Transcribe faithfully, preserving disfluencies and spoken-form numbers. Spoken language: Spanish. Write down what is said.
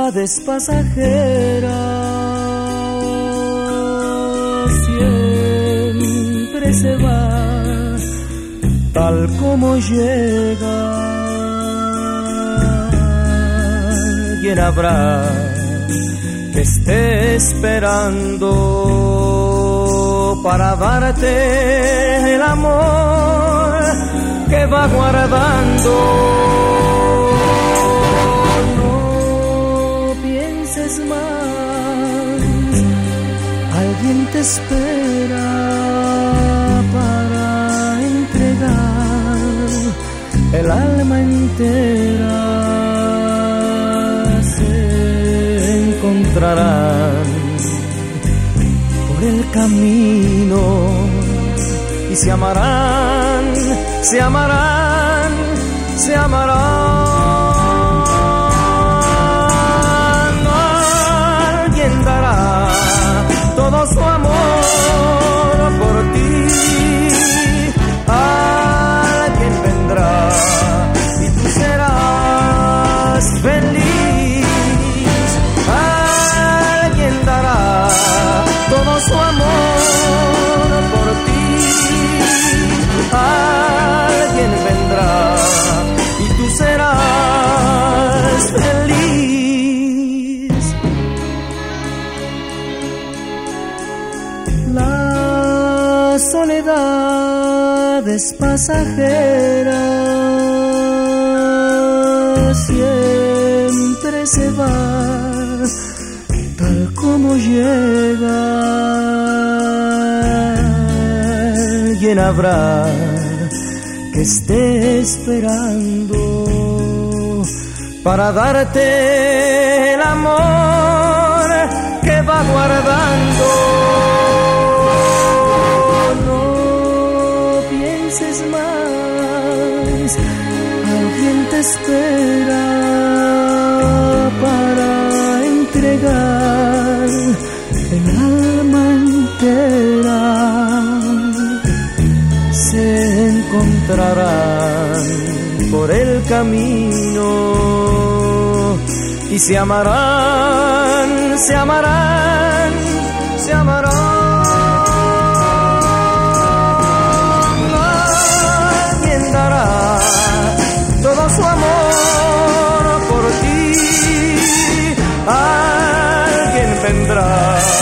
es pasajera, siempre se va, tal como llega. ¿Quién habrá que esté esperando para darte el amor que va guardando? No pienses más, alguien te espera para entregar el alma entera. Encontrarán por el camino y se amarán, se amarán, se amarán. Alguien dará todo su amor por ti, alguien vendrá y tú serás feliz. Todo su amor por ti, alguien vendrá y tú serás feliz. La soledad es pasajera, siempre se va, tal como llega. ¿Quién habrá que esté esperando para darte el amor que va guardando? No pienses más, alguien te espera para entregar el alma entera. Se encontrarán por el camino y se amarán, se amarán, se amarán. Alguien dará todo su amor por ti, alguien vendrá